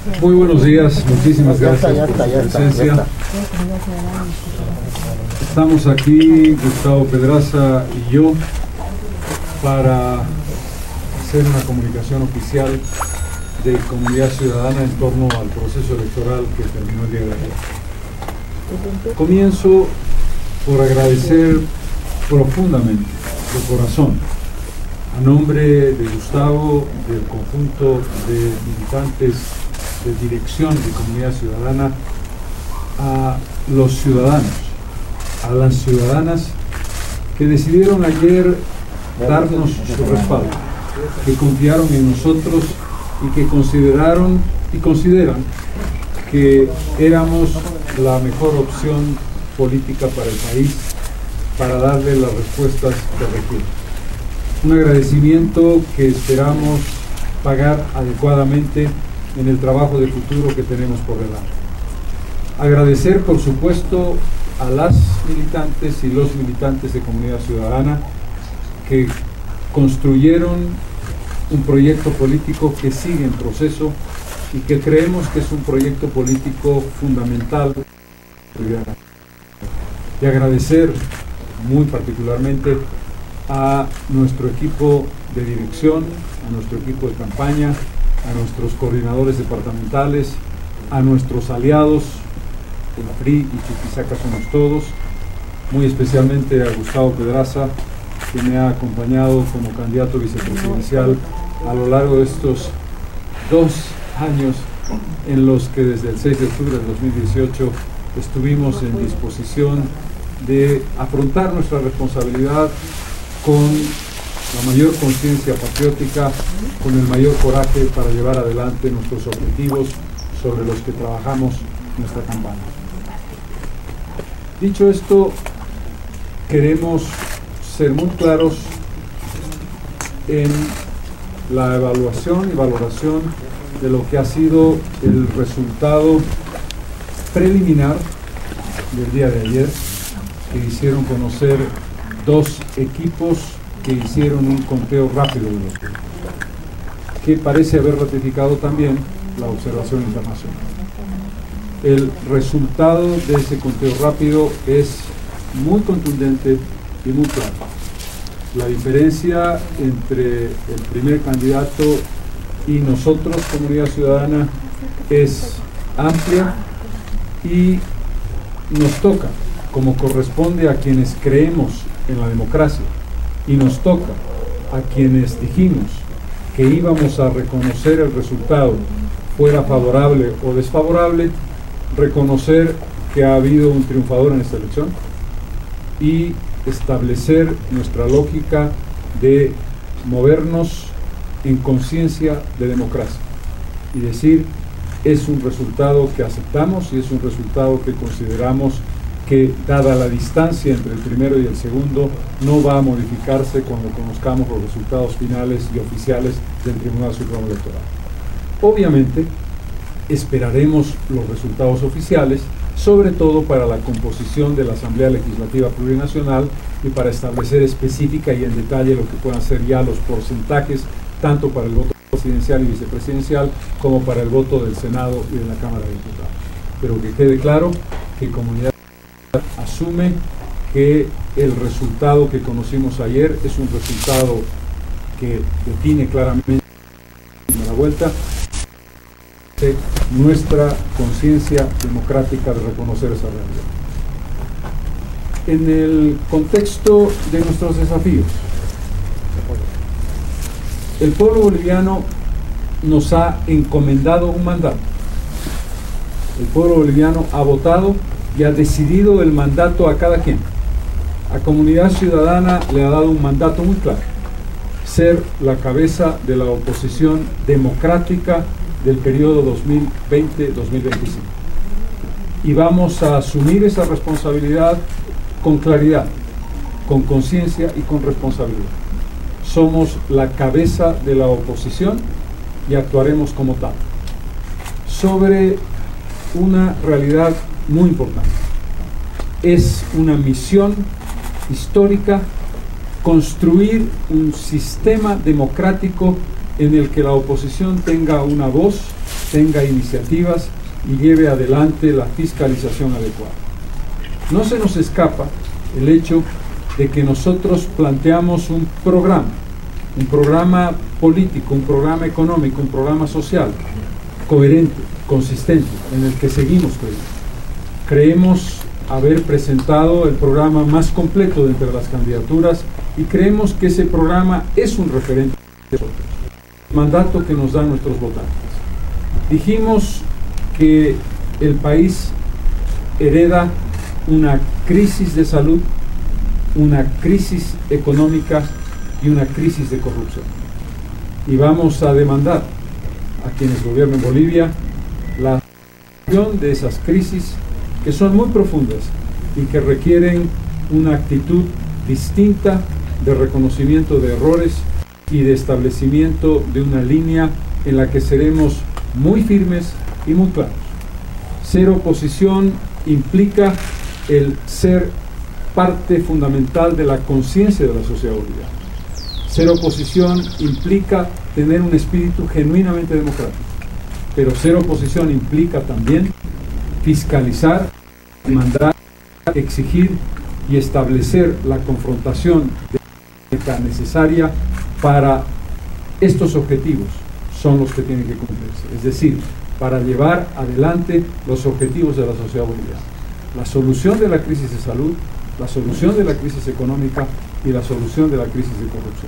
Muy buenos días, muchísimas gracias por su presencia. Estamos aquí, Gustavo Pedraza y yo, para hacer una comunicación oficial de Comunidad Ciudadana en torno al proceso electoral que terminó el día de ayer. Comienzo por agradecer profundamente, de corazón, a nombre de Gustavo, del conjunto de militantes de dirección de Comunidad Ciudadana, a los ciudadanos, a las ciudadanas que decidieron ayer darnos su respaldo, que confiaron en nosotros y que consideraron y consideran que éramos la mejor opción política para el país para darle las respuestas que requiere. Un agradecimiento que esperamos pagar adecuadamente en el trabajo de futuro que tenemos por delante. Agradecer, por supuesto, a las militantes y los militantes de Comunidad Ciudadana que construyeron un proyecto político que sigue en proceso y que creemos que es un proyecto político fundamental. Y agradecer muy particularmente a nuestro equipo de dirección, a nuestro equipo de campaña, a nuestros coordinadores departamentales, a nuestros aliados, el PRI y Chuquisaca somos todos, muy especialmente a Gustavo Pedraza, que me ha acompañado como candidato vicepresidencial a lo largo de estos 2 años en los que desde el 6 de octubre del 2018 estuvimos en disposición de afrontar nuestra responsabilidad con la mayor conciencia patriótica, con el mayor coraje para llevar adelante nuestros objetivos sobre los que trabajamos nuestra campaña. Dicho esto, queremos ser muy claros en la evaluación y valoración de lo que ha sido el resultado preliminar del día de ayer, que hicieron conocer 2 equipos que hicieron un conteo rápido de los votos, que parece haber ratificado también la observación internacional. El resultado de ese conteo rápido es muy contundente y muy claro. La diferencia entre el primer candidato y nosotros, Comunidad Ciudadana, es amplia y nos toca, como corresponde a quienes creemos en la democracia, y nos toca a quienes dijimos que íbamos a reconocer el resultado, fuera favorable o desfavorable, reconocer que ha habido un triunfador en esta elección y establecer nuestra lógica de movernos en conciencia de democracia y decir, es un resultado que aceptamos y es un resultado que consideramos que, dada la distancia entre el primero y el segundo, no va a modificarse cuando conozcamos los resultados finales y oficiales del Tribunal Supremo Electoral. Obviamente, esperaremos los resultados oficiales, sobre todo para la composición de la Asamblea Legislativa Plurinacional y para establecer específica y en detalle lo que puedan ser ya los porcentajes, tanto para el voto presidencial y vicepresidencial, como para el voto del Senado y de la Cámara de Diputados. Pero que quede claro que Comunidad asume que el resultado que conocimos ayer es un resultado que define claramente la vuelta de nuestra conciencia democrática de reconocer esa realidad. En el contexto de nuestros desafíos, el pueblo boliviano nos ha encomendado un mandato. El pueblo boliviano ha votado y ha decidido el mandato a cada quien. A Comunidad Ciudadana le ha dado un mandato muy claro: ser la cabeza de la oposición democrática del periodo 2020-2025. Y vamos a asumir esa responsabilidad con claridad, con conciencia y con responsabilidad. Somos la cabeza de la oposición y actuaremos como tal. Sobre una realidad muy importante. Es una misión histórica construir un sistema democrático en el que la oposición tenga una voz tenga iniciativas y lleve adelante la fiscalización adecuada. No se nos escapa el hecho de que nosotros planteamos un programa político, un programa económico, un programa social coherente, consistente, en el que seguimos creyendo. Creemos haber presentado el programa más completo de entre las candidaturas y creemos que ese programa es un referente de nosotros, el mandato que nos dan nuestros votantes. Dijimos que el país hereda una crisis de salud, una crisis económica y una crisis de corrupción. Y vamos a demandar a quienes gobiernan Bolivia la solución de esas crisis que son muy profundas y que requieren una actitud distinta de reconocimiento de errores y de establecimiento de una línea en la que seremos muy firmes y muy claros. Ser oposición implica el ser parte fundamental de la conciencia de la sociedad boliviana. Ser oposición implica tener un espíritu genuinamente democrático, pero ser oposición implica también fiscalizar, demandar, exigir y establecer la confrontación necesaria para estos objetivos son los que tienen que cumplirse, es decir, para llevar adelante los objetivos de la sociedad boliviana. La solución de la crisis de salud, la solución de la crisis económica y la solución de la crisis de corrupción.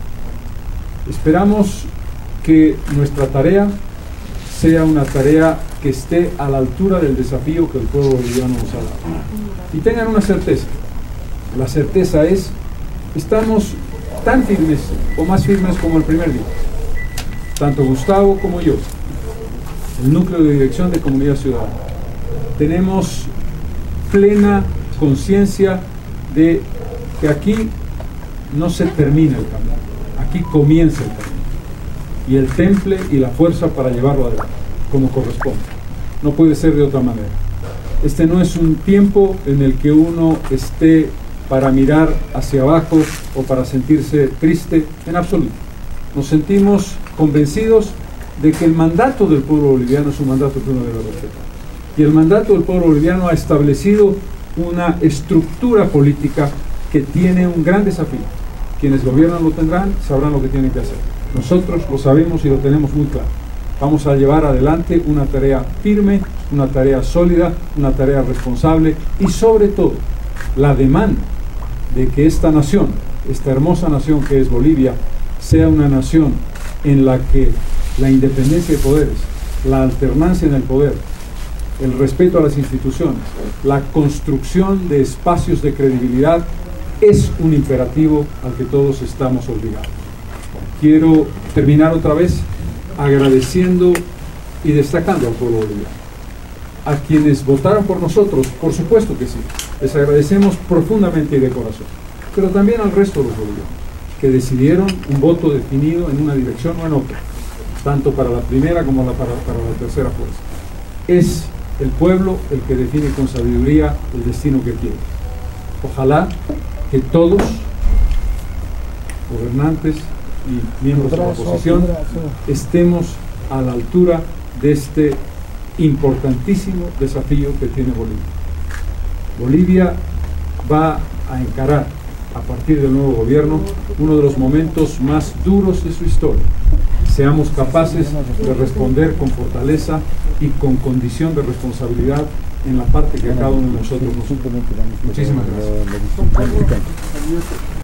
Esperamos que nuestra tarea sea una tarea que esté a la altura del desafío que el pueblo boliviano nos ha dado. Y tengan una certeza. La certeza es, estamos tan firmes o más firmes como el primer día. Tanto Gustavo como yo, el núcleo de dirección de Comunidad Ciudadana, tenemos plena conciencia de que aquí no se termina el camino, aquí comienza el camino y el temple y la fuerza para llevarlo adelante, como corresponde. No puede ser de otra manera. Este no es un tiempo en el que uno esté para mirar hacia abajo o para sentirse triste, en absoluto. Nos sentimos convencidos de que el mandato del pueblo boliviano es un mandato que uno debe respetar. Y el mandato del pueblo boliviano ha establecido una estructura política que tiene un gran desafío. Quienes gobiernan lo tendrán, sabrán lo que tienen que hacer. Nosotros lo sabemos y lo tenemos muy claro. Vamos a llevar adelante una tarea firme, una tarea sólida, una tarea responsable y sobre todo la demanda de que esta nación, esta hermosa nación que es Bolivia, sea una nación en la que la independencia de poderes, la alternancia en el poder, el respeto a las instituciones, la construcción de espacios de credibilidad es un imperativo al que todos estamos obligados. Quiero terminar otra vez agradeciendo y destacando al pueblo boliviano. A quienes votaron por nosotros, por supuesto que sí, les agradecemos profundamente y de corazón, pero también al resto de los bolivianos, que decidieron un voto definido en una dirección o en otra, tanto para la primera como para la tercera fuerza. Es el pueblo el que define con sabiduría el destino que quiere. Ojalá que todos, gobernantes y miembros de la oposición, estemos a la altura de este importantísimo desafío que tiene Bolivia. Bolivia va a encarar a partir del nuevo gobierno uno de los momentos más duros de su historia. Seamos capaces de responder con fortaleza y con condición de responsabilidad en la parte que a cada uno de nosotros nos... Muchísimas gracias.